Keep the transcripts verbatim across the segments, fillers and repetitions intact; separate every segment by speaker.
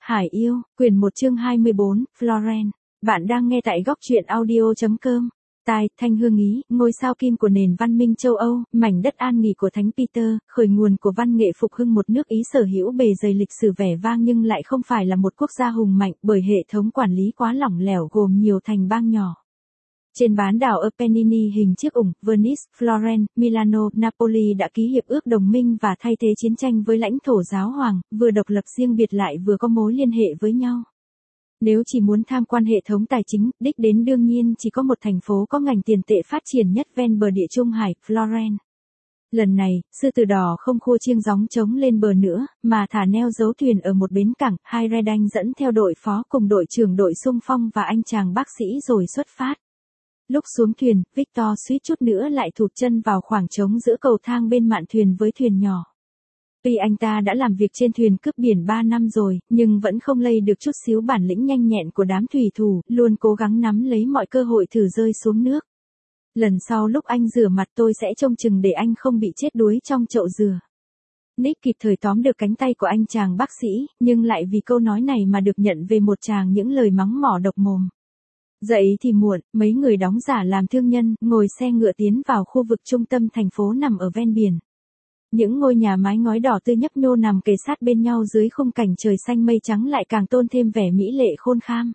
Speaker 1: Hải yêu, quyển một chương hai mươi bốn, Florence. Bạn đang nghe tại góc truyện audio.com. Tai, Thanh Hương Ý, ngôi sao kim của nền văn minh châu Âu, mảnh đất an nghỉ của Thánh Peter, khởi nguồn của văn nghệ phục hưng một nước Ý sở hữu bề dày lịch sử vẻ vang nhưng lại không phải là một quốc gia hùng mạnh bởi hệ thống quản lý quá lỏng lẻo gồm nhiều thành bang nhỏ. Trên bán đảo Apennine hình chiếc ủng, Venice, Florence, Milano, Napoli đã ký hiệp ước đồng minh và thay thế chiến tranh với lãnh thổ giáo hoàng, vừa độc lập riêng biệt lại vừa có mối liên hệ với nhau. Nếu chỉ muốn tham quan hệ thống tài chính, đích đến đương nhiên chỉ có một thành phố có ngành tiền tệ phát triển nhất ven bờ địa Trung Hải, Florence. Lần này, sư tử đỏ không khua chiêng gióng trống lên bờ nữa, mà thả neo giấu thuyền ở một bến cảng, hai Redan dẫn theo đội phó cùng đội trưởng đội xung phong và anh chàng bác sĩ rồi xuất phát. Lúc xuống thuyền, Victor suýt chút nữa lại thụt chân vào khoảng trống giữa cầu thang bên mạn thuyền với thuyền nhỏ. Tuy anh ta đã làm việc trên thuyền cướp biển ba năm rồi, nhưng vẫn không lay được chút xíu bản lĩnh nhanh nhẹn của đám thủy thủ, luôn cố gắng nắm lấy mọi cơ hội thử rơi xuống nước. Lần sau lúc anh rửa mặt tôi sẽ trông chừng để anh không bị chết đuối trong chậu dừa. Nick kịp thời tóm được cánh tay của anh chàng bác sĩ, nhưng lại vì câu nói này mà được nhận về một tràng những lời mắng mỏ độc mồm. Dậy thì muộn, mấy người đóng giả làm thương nhân, ngồi xe ngựa tiến vào khu vực trung tâm thành phố nằm ở ven biển. Những ngôi nhà mái ngói đỏ tươi nhấp nhô nằm kề sát bên nhau dưới khung cảnh trời xanh mây trắng lại càng tôn thêm vẻ mỹ lệ khôn kham.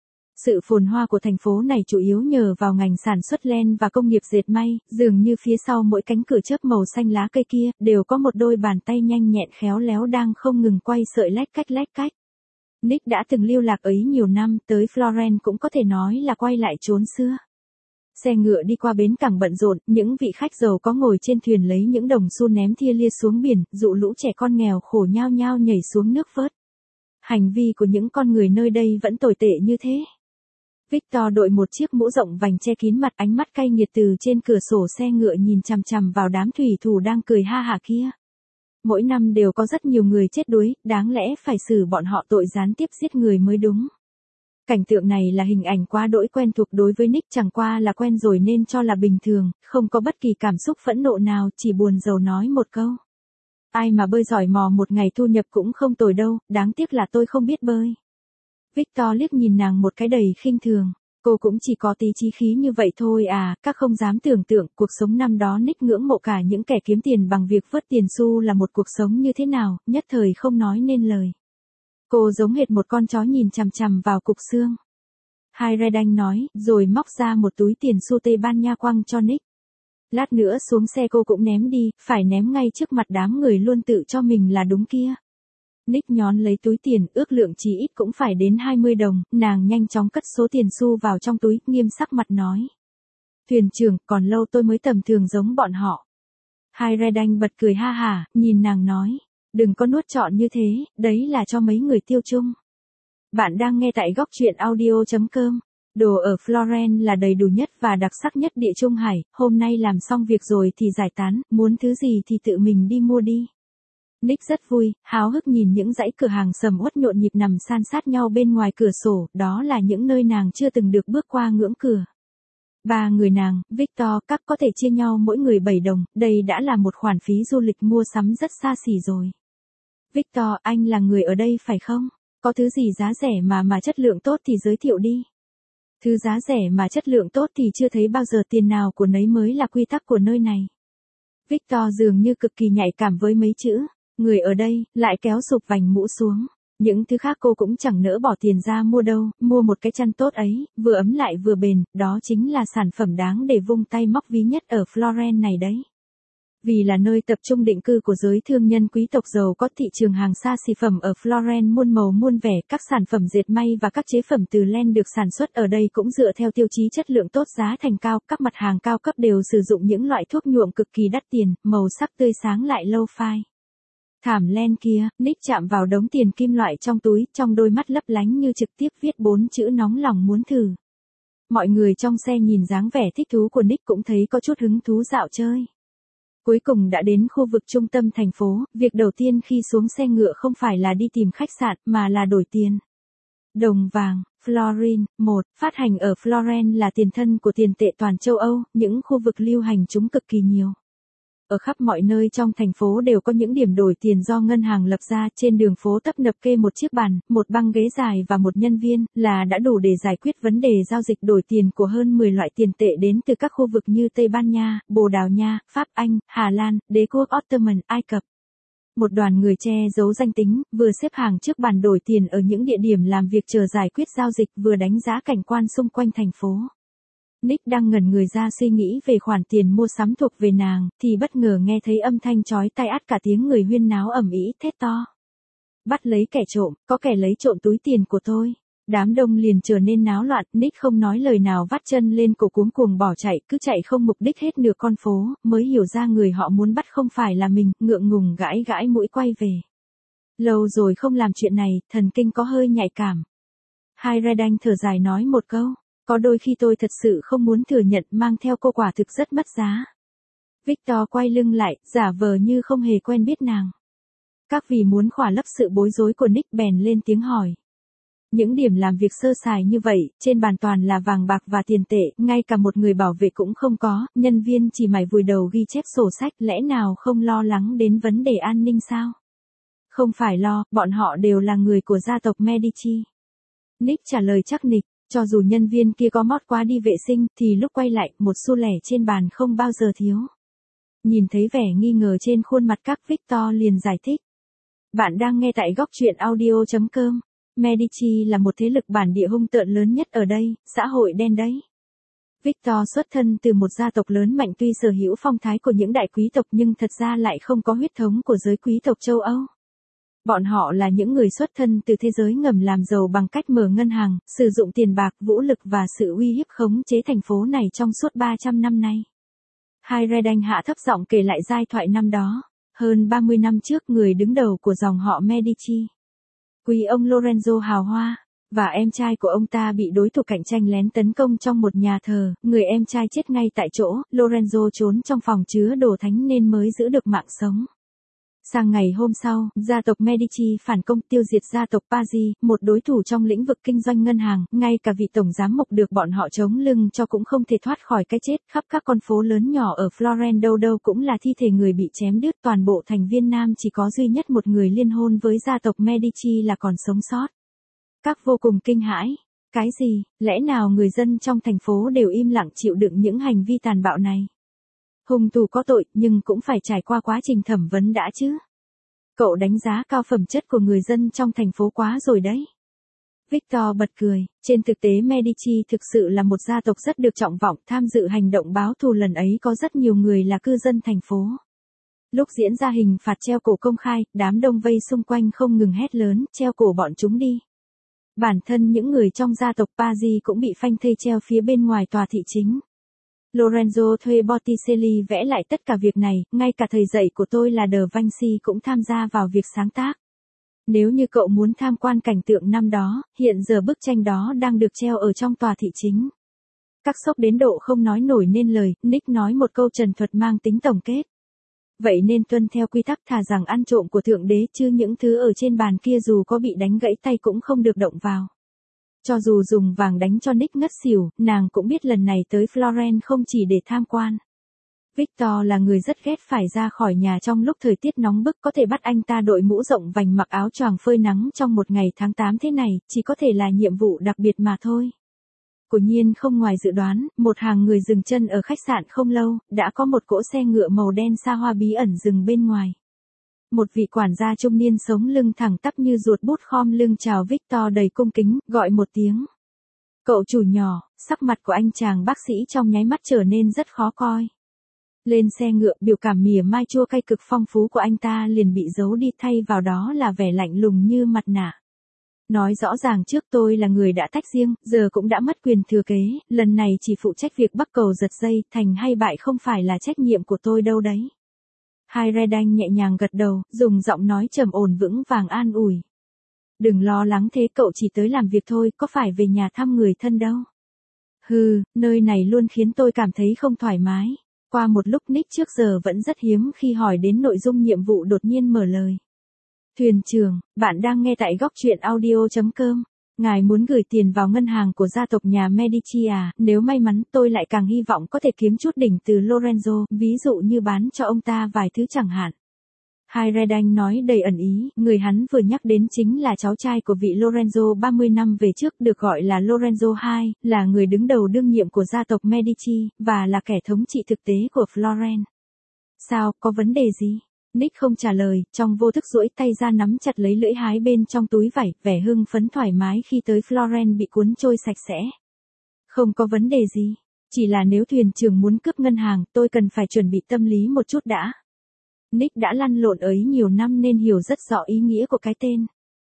Speaker 1: Sự phồn hoa của thành phố này chủ yếu nhờ vào ngành sản xuất len và công nghiệp dệt may, dường như phía sau mỗi cánh cửa chớp màu xanh lá cây kia, đều có một đôi bàn tay nhanh nhẹn khéo léo đang không ngừng quay sợi lách cách lách cách. Nick đã từng lưu lạc ấy nhiều năm, tới Florence cũng có thể nói là quay lại chốn xưa. Xe ngựa đi qua bến cảng bận rộn, những vị khách giàu có ngồi trên thuyền lấy những đồng xu ném thia lia xuống biển, dụ lũ trẻ con nghèo khổ nhao nhao nhảy xuống nước vớt. Hành vi của những con người nơi đây vẫn tồi tệ như thế. Victor đội một chiếc mũ rộng vành che kín mặt, ánh mắt cay nghiệt từ trên cửa sổ xe ngựa nhìn chằm chằm vào đám thủy thủ đang cười ha hả kia. Mỗi năm đều có rất nhiều người chết đuối, đáng lẽ phải xử bọn họ tội gián tiếp giết người mới đúng. Cảnh tượng này là hình ảnh quá đỗi quen thuộc đối với Nick, chẳng qua là quen rồi nên cho là bình thường, không có bất kỳ cảm xúc phẫn nộ nào, chỉ buồn rầu nói một câu. Ai mà bơi giỏi mò một ngày thu nhập cũng không tồi đâu, đáng tiếc là tôi không biết bơi. Victor liếc nhìn nàng một cái đầy khinh thường. Cô cũng chỉ có tí chí khí như vậy thôi à, các không dám tưởng tượng cuộc sống năm đó Nick ngưỡng mộ cả những kẻ kiếm tiền bằng việc vớt tiền xu là một cuộc sống như thế nào, nhất thời không nói nên lời. Cô giống hệt một con chó nhìn chằm chằm vào cục xương. Hai Redan nói, rồi móc ra một túi tiền xu Tây Ban Nha quăng cho Nick. Lát nữa xuống xe cô cũng ném đi, phải ném ngay trước mặt đám người luôn tự cho mình là đúng kia. Nick nhón lấy túi tiền, ước lượng chỉ ít cũng phải đến hai mươi đồng, nàng nhanh chóng cất số tiền xu vào trong túi, nghiêm sắc mặt nói. Thuyền trưởng, còn lâu tôi mới tầm thường giống bọn họ. Hai Redan bật cười ha hả, nhìn nàng nói. Đừng có nuốt trọn như thế, đấy là cho mấy người tiêu chung. Bạn đang nghe tại góc truyện audio.com. Đồ ở Florence là đầy đủ nhất và đặc sắc nhất địa Trung Hải, hôm nay làm xong việc rồi thì giải tán, muốn thứ gì thì tự mình đi mua đi. Nick rất vui, háo hức nhìn những dãy cửa hàng sầm uất nhộn nhịp nằm san sát nhau bên ngoài cửa sổ, đó là những nơi nàng chưa từng được bước qua ngưỡng cửa. Ba người nàng, Victor, các có thể chia nhau mỗi người bảy đồng, đây đã là một khoản phí du lịch mua sắm rất xa xỉ rồi. Victor, anh là người ở đây phải không? Có thứ gì giá rẻ mà mà chất lượng tốt thì giới thiệu đi. Thứ giá rẻ mà chất lượng tốt thì chưa thấy bao giờ, tiền nào của nấy mới là quy tắc của nơi này. Victor dường như cực kỳ nhạy cảm với mấy chữ, người ở đây, lại kéo sụp vành mũ xuống. Những thứ khác cô cũng chẳng nỡ bỏ tiền ra mua đâu, mua một cái chăn tốt ấy, vừa ấm lại vừa bền, đó chính là sản phẩm đáng để vung tay móc ví nhất ở Florence này đấy. Vì là nơi tập trung định cư của giới thương nhân quý tộc giàu có, thị trường hàng xa xỉ phẩm ở Florence muôn màu muôn vẻ, các sản phẩm dệt may và các chế phẩm từ len được sản xuất ở đây cũng dựa theo tiêu chí chất lượng tốt, giá thành cao, các mặt hàng cao cấp đều sử dụng những loại thuốc nhuộm cực kỳ đắt tiền, màu sắc tươi sáng lại lâu phai. Thảm len kia, Nick chạm vào đống tiền kim loại trong túi, trong đôi mắt lấp lánh như trực tiếp viết bốn chữ nóng lòng muốn thử. Mọi người trong xe nhìn dáng vẻ thích thú của Nick cũng thấy có chút hứng thú dạo chơi. Cuối cùng đã đến khu vực trung tâm thành phố, việc đầu tiên khi xuống xe ngựa không phải là đi tìm khách sạn mà là đổi tiền. Đồng vàng, Florin, một, phát hành ở Florence là tiền thân của tiền tệ toàn châu Âu, những khu vực lưu hành chúng cực kỳ nhiều. ở khắp mọi nơi trong thành phố đều có những điểm đổi tiền do ngân hàng lập ra, trên đường phố tấp nập kê một chiếc bàn, một băng ghế dài và một nhân viên, là đã đủ để giải quyết vấn đề giao dịch đổi tiền của hơn mười loại tiền tệ đến từ các khu vực như Tây Ban Nha, Bồ Đào Nha, Pháp, Anh, Hà Lan, Đế quốc Ottoman, Ai Cập. Một đoàn người che giấu danh tính, vừa xếp hàng trước bàn đổi tiền ở những địa điểm làm việc chờ giải quyết giao dịch, vừa đánh giá cảnh quan xung quanh thành phố. Nick đang ngẩn người ra suy nghĩ về khoản tiền mua sắm thuộc về nàng, thì bất ngờ nghe thấy âm thanh chói tai át cả tiếng người huyên náo ầm ĩ thét to. Bắt lấy kẻ trộm, có kẻ lấy trộm túi tiền của tôi. Đám đông liền trở nên náo loạn, Nick không nói lời nào vắt chân lên cổ cuống cuồng bỏ chạy, cứ chạy không mục đích hết nửa con phố, mới hiểu ra người họ muốn bắt không phải là mình, ngượng ngùng gãi gãi mũi quay về. Lâu rồi không làm chuyện này, thần kinh có hơi nhạy cảm. Hai Redan thở dài nói một câu. Có đôi khi tôi thật sự không muốn thừa nhận mang theo cô quả thực rất mất giá. Victor quay lưng lại, giả vờ như không hề quen biết nàng. Các vì muốn khỏa lấp sự bối rối của Nick bèn lên tiếng hỏi. Những điểm làm việc sơ sài như vậy, trên bàn toàn là vàng bạc và tiền tệ, ngay cả một người bảo vệ cũng không có, nhân viên chỉ mải vùi đầu ghi chép sổ sách, lẽ nào không lo lắng đến vấn đề an ninh sao? Không phải lo, bọn họ đều là người của gia tộc Medici. Nick trả lời chắc nịch. Cho dù nhân viên kia có mót quá đi vệ sinh, thì lúc quay lại, một xu lẻ trên bàn không bao giờ thiếu. Nhìn thấy vẻ nghi ngờ trên khuôn mặt các, Victor liền giải thích. Bạn đang nghe tại góc truyện audio chấm com. Medici là một thế lực bản địa hung tợn lớn nhất ở đây, xã hội đen đấy. Victor xuất thân từ một gia tộc lớn mạnh, tuy sở hữu phong thái của những đại quý tộc nhưng thật ra lại không có huyết thống của giới quý tộc châu Âu. Bọn họ là những người xuất thân từ thế giới ngầm làm giàu bằng cách mở ngân hàng, sử dụng tiền bạc, vũ lực và sự uy hiếp khống chế thành phố này trong suốt ba trăm năm nay. Hai Redan hạ thấp giọng kể lại giai thoại năm đó. Hơn ba mươi năm trước, người đứng đầu của dòng họ Medici, quý ông Lorenzo hào hoa, và em trai của ông ta bị đối thủ cạnh tranh lén tấn công trong một nhà thờ, người em trai chết ngay tại chỗ, Lorenzo trốn trong phòng chứa đồ thánh nên mới giữ được mạng sống. Sang ngày hôm sau, gia tộc Medici phản công tiêu diệt gia tộc Pazzi, một đối thủ trong lĩnh vực kinh doanh ngân hàng, ngay cả vị tổng giám mục được bọn họ chống lưng cho cũng không thể thoát khỏi cái chết. Khắp các con phố lớn nhỏ ở Florence đâu đâu cũng là thi thể người bị chém đứt, toàn bộ thành viên Nam chỉ có duy nhất một người liên hôn với gia tộc Medici là còn sống sót. Các vô cùng kinh hãi. Cái gì, lẽ nào người dân trong thành phố đều im lặng chịu đựng những hành vi tàn bạo này? Hung thủ có tội, nhưng cũng phải trải qua quá trình thẩm vấn đã chứ. Cậu đánh giá cao phẩm chất của người dân trong thành phố quá rồi đấy. Victor bật cười, trên thực tế Medici thực sự là một gia tộc rất được trọng vọng, tham dự hành động báo thù lần ấy có rất nhiều người là cư dân thành phố. Lúc diễn ra hình phạt treo cổ công khai, đám đông vây xung quanh không ngừng hét lớn, treo cổ bọn chúng đi. Bản thân những người trong gia tộc Pazzi cũng bị phanh thây treo phía bên ngoài tòa thị chính. Lorenzo thuê Botticelli vẽ lại tất cả việc này, ngay cả thầy dạy của tôi là Da Vinci cũng tham gia vào việc sáng tác. Nếu như cậu muốn tham quan cảnh tượng năm đó, hiện giờ bức tranh đó đang được treo ở trong tòa thị chính. Các sốc đến độ không nói nổi nên lời, Nick nói một câu trần thuật mang tính tổng kết. Vậy nên tuân theo quy tắc thà rằng ăn trộm của Thượng Đế chứ những thứ ở trên bàn kia dù có bị đánh gãy tay cũng không được động vào. Cho dù dùng vàng đánh cho Nick ngất xỉu, nàng cũng biết lần này tới Florence không chỉ để tham quan. Victor là người rất ghét phải ra khỏi nhà trong lúc thời tiết nóng bức, có thể bắt anh ta đội mũ rộng vành mặc áo choàng phơi nắng trong một ngày tháng tám thế này, chỉ có thể là nhiệm vụ đặc biệt mà thôi. Quả nhiên không ngoài dự đoán, một hàng người dừng chân ở khách sạn không lâu, đã có một cỗ xe ngựa màu đen xa hoa bí ẩn dừng bên ngoài. Một vị quản gia trung niên sống lưng thẳng tắp như ruột bút khom lưng chào Victor đầy cung kính, gọi một tiếng. Cậu chủ nhỏ, sắc mặt của anh chàng bác sĩ trong nháy mắt trở nên rất khó coi. Lên xe ngựa, biểu cảm mỉa mai chua cay cực phong phú của anh ta liền bị giấu đi, thay vào đó là vẻ lạnh lùng như mặt nạ. Nói rõ ràng trước tôi là người đã tách riêng, giờ cũng đã mất quyền thừa kế, lần này chỉ phụ trách việc bắt cầu giật dây, thành hay bại không phải là trách nhiệm của tôi đâu đấy. Hai Redan nhẹ nhàng gật đầu, dùng giọng nói trầm ổn vững vàng an ủi. Đừng lo lắng thế, cậu chỉ tới làm việc thôi, có phải về nhà thăm người thân đâu. Hừ, nơi này luôn khiến tôi cảm thấy không thoải mái. Qua một lúc Nick trước giờ vẫn rất hiếm khi hỏi đến nội dung nhiệm vụ đột nhiên mở lời. Thuyền trưởng, bạn đang nghe tại góc truyện audio chấm com. Ngài muốn gửi tiền vào ngân hàng của gia tộc nhà Medici à, nếu may mắn tôi lại càng hy vọng có thể kiếm chút đỉnh từ Lorenzo, ví dụ như bán cho ông ta vài thứ chẳng hạn. Hayreddin nói đầy ẩn ý, người hắn vừa nhắc đến chính là cháu trai của vị Lorenzo ba mươi năm về trước được gọi là Lorenzo hai, là người đứng đầu đương nhiệm của gia tộc Medici, và là kẻ thống trị thực tế của Florence. Sao, có vấn đề gì? Nick không trả lời, trong vô thức duỗi tay ra nắm chặt lấy lưỡi hái bên trong túi vải, vẻ hưng phấn thoải mái khi tới Florence bị cuốn trôi sạch sẽ. Không có vấn đề gì, chỉ là nếu thuyền trưởng muốn cướp ngân hàng, tôi cần phải chuẩn bị tâm lý một chút đã. Nick đã lăn lộn ấy nhiều năm nên hiểu rất rõ ý nghĩa của cái tên.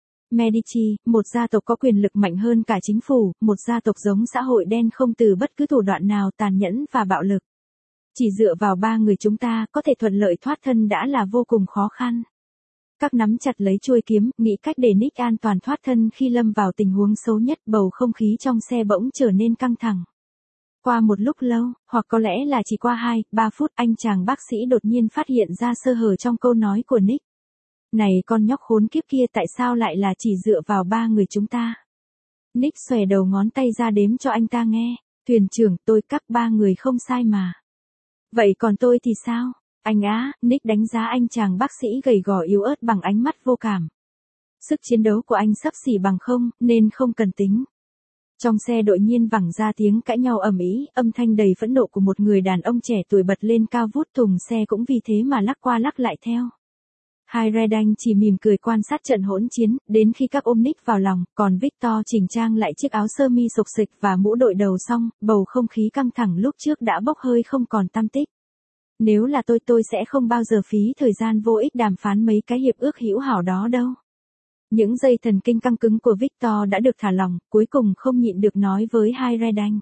Speaker 1: Medici, một gia tộc có quyền lực mạnh hơn cả chính phủ, một gia tộc giống xã hội đen không từ bất cứ thủ đoạn nào tàn nhẫn và bạo lực. Chỉ dựa vào ba người chúng ta có thể thuận lợi thoát thân đã là vô cùng khó khăn. Các nắm chặt lấy chuôi kiếm, nghĩ cách để Nick an toàn thoát thân khi lâm vào tình huống xấu nhất, bầu không khí trong xe bỗng trở nên căng thẳng. Qua một lúc lâu, hoặc có lẽ là chỉ qua hai, ba phút, anh chàng bác sĩ đột nhiên phát hiện ra sơ hở trong câu nói của Nick. Này con nhóc khốn kiếp kia, tại sao lại là chỉ dựa vào ba người chúng ta? Nick xòe đầu ngón tay ra đếm cho anh ta nghe. Thuyền trưởng, tôi các ba người không sai mà. Vậy còn tôi thì sao? Anh á, Nick đánh giá anh chàng bác sĩ gầy gò yếu ớt bằng ánh mắt vô cảm. Sức chiến đấu của anh xấp xỉ bằng không, nên không cần tính. Trong xe đột nhiên vẳng ra tiếng cãi nhau ầm ĩ, âm thanh đầy phẫn nộ của một người đàn ông trẻ tuổi bật lên cao vút, thùng xe cũng vì thế mà lắc qua lắc lại theo. Hayreddin chỉ mỉm cười quan sát trận hỗn chiến, đến khi các ôm Nick vào lòng, còn Victor chỉnh trang lại chiếc áo sơ mi xộc xịch và mũ đội đầu xong, bầu không khí căng thẳng lúc trước đã bốc hơi không còn tăm tích. Nếu là tôi tôi sẽ không bao giờ phí thời gian vô ích đàm phán mấy cái hiệp ước hữu hảo đó đâu. Những dây thần kinh căng cứng của Victor đã được thả lỏng, cuối cùng không nhịn được nói với Hayreddin.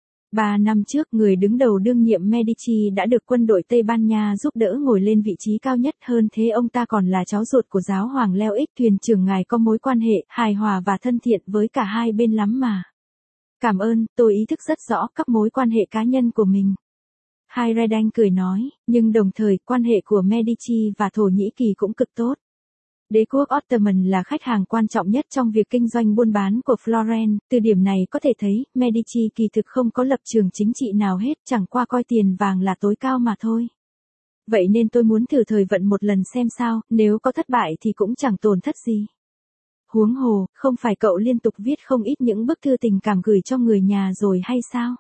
Speaker 1: Ba năm trước, người đứng đầu đương nhiệm Medici đã được quân đội Tây Ban Nha giúp đỡ ngồi lên vị trí cao nhất, hơn thế ông ta còn là cháu ruột của giáo hoàng Leo X. Thuyền trưởng ngài có mối quan hệ hài hòa và thân thiện với cả hai bên lắm mà. Cảm ơn, tôi ý thức rất rõ các mối quan hệ cá nhân của mình. Hayreddin cười nói, nhưng đồng thời quan hệ của Medici và Thổ Nhĩ Kỳ cũng cực tốt. Đế quốc Ottoman là khách hàng quan trọng nhất trong việc kinh doanh buôn bán của Florence, từ điểm này có thể thấy, Medici kỳ thực không có lập trường chính trị nào hết, chẳng qua coi tiền vàng là tối cao mà thôi. Vậy nên tôi muốn thử thời vận một lần xem sao, nếu có thất bại thì cũng chẳng tổn thất gì. Huống hồ, không phải cậu liên tục viết không ít những bức thư tình cảm gửi cho người nhà rồi hay sao?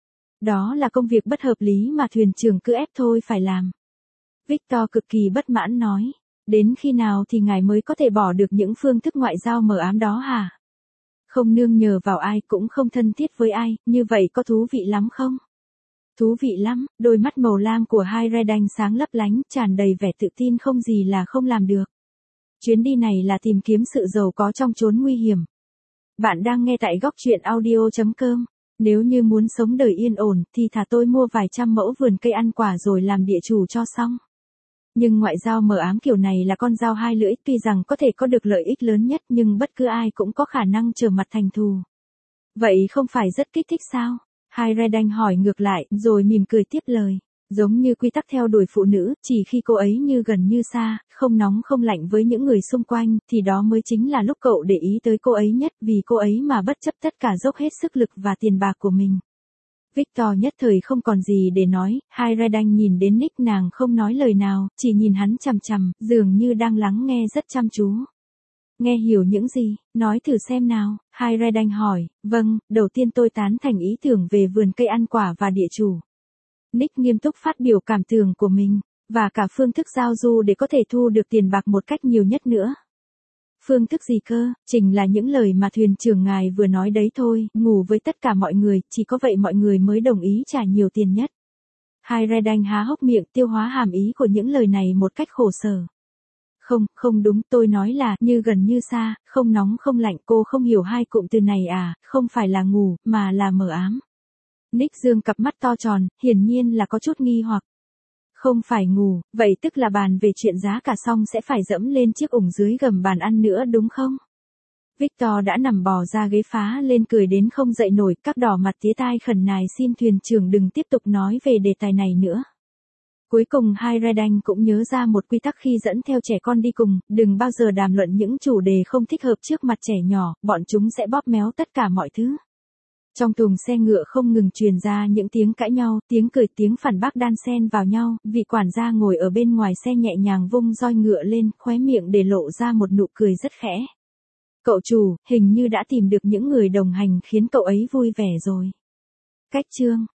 Speaker 1: Đó là công việc bất hợp lý mà thuyền trưởng cứ ép thôi phải làm. Victor cực kỳ bất mãn nói. Đến khi nào thì ngài mới có thể bỏ được những phương thức ngoại giao mờ ám đó hả? Không nương nhờ vào ai, cũng không thân thiết với ai, như vậy có thú vị lắm không? Thú vị lắm, đôi mắt màu lam của Hayreddin sáng lấp lánh, tràn đầy vẻ tự tin không gì là không làm được. Chuyến đi này là tìm kiếm sự giàu có trong chốn nguy hiểm. Bạn đang nghe tại góc truyện audio chấm com. Nếu như muốn sống đời yên ổn, thì thà tôi mua vài trăm mẫu vườn cây ăn quả rồi làm địa chủ cho xong. Nhưng ngoại giao mờ ám kiểu này là con dao hai lưỡi, tuy rằng có thể có được lợi ích lớn nhất nhưng bất cứ ai cũng có khả năng trở mặt thành thù. Vậy không phải rất kích thích sao? Hayreddin hỏi ngược lại, rồi mỉm cười tiếp lời. Giống như quy tắc theo đuổi phụ nữ, chỉ khi cô ấy như gần như xa, không nóng không lạnh với những người xung quanh, thì đó mới chính là lúc cậu để ý tới cô ấy nhất, vì cô ấy mà bất chấp tất cả dốc hết sức lực và tiền bạc của mình. Victor nhất thời không còn gì để nói, Hayreddin nhìn đến Nick, nàng không nói lời nào, chỉ nhìn hắn chằm chằm, dường như đang lắng nghe rất chăm chú. Nghe hiểu những gì, nói thử xem nào, Hayreddin hỏi. Vâng, đầu tiên tôi tán thành ý tưởng về vườn cây ăn quả và địa chủ. Nick nghiêm túc phát biểu cảm tưởng của mình, và cả phương thức giao du để có thể thu được tiền bạc một cách nhiều nhất nữa. Phương thức gì cơ, chính là những lời mà thuyền trưởng ngài vừa nói đấy thôi, ngủ với tất cả mọi người, chỉ có vậy mọi người mới đồng ý trả nhiều tiền nhất. Hayreddin há hốc miệng tiêu hóa hàm ý của những lời này một cách khổ sở. Không, không đúng, tôi nói là, như gần như xa, không nóng không lạnh, cô không hiểu hai cụm từ này à, không phải là ngủ, mà là mờ ám. Nick dương cặp mắt to tròn, hiển nhiên là có chút nghi hoặc. Không phải ngủ, vậy tức là bàn về chuyện giá cả xong sẽ phải dẫm lên chiếc ủng dưới gầm bàn ăn nữa đúng không? Victor đã nằm bò ra ghế phá lên cười đến không dậy nổi, các đỏ mặt tía tai khẩn nài xin thuyền trưởng đừng tiếp tục nói về đề tài này nữa. Cuối cùng hai Redan cũng nhớ ra một quy tắc khi dẫn theo trẻ con đi cùng, đừng bao giờ đàm luận những chủ đề không thích hợp trước mặt trẻ nhỏ, bọn chúng sẽ bóp méo tất cả mọi thứ. Trong thùng xe ngựa không ngừng truyền ra những tiếng cãi nhau, tiếng cười, tiếng phản bác đan xen vào nhau, vị quản gia ngồi ở bên ngoài xe nhẹ nhàng vung roi ngựa lên, khóe miệng để lộ ra một nụ cười rất khẽ. Cậu chủ, hình như đã tìm được những người đồng hành khiến cậu ấy vui vẻ rồi. Cách chương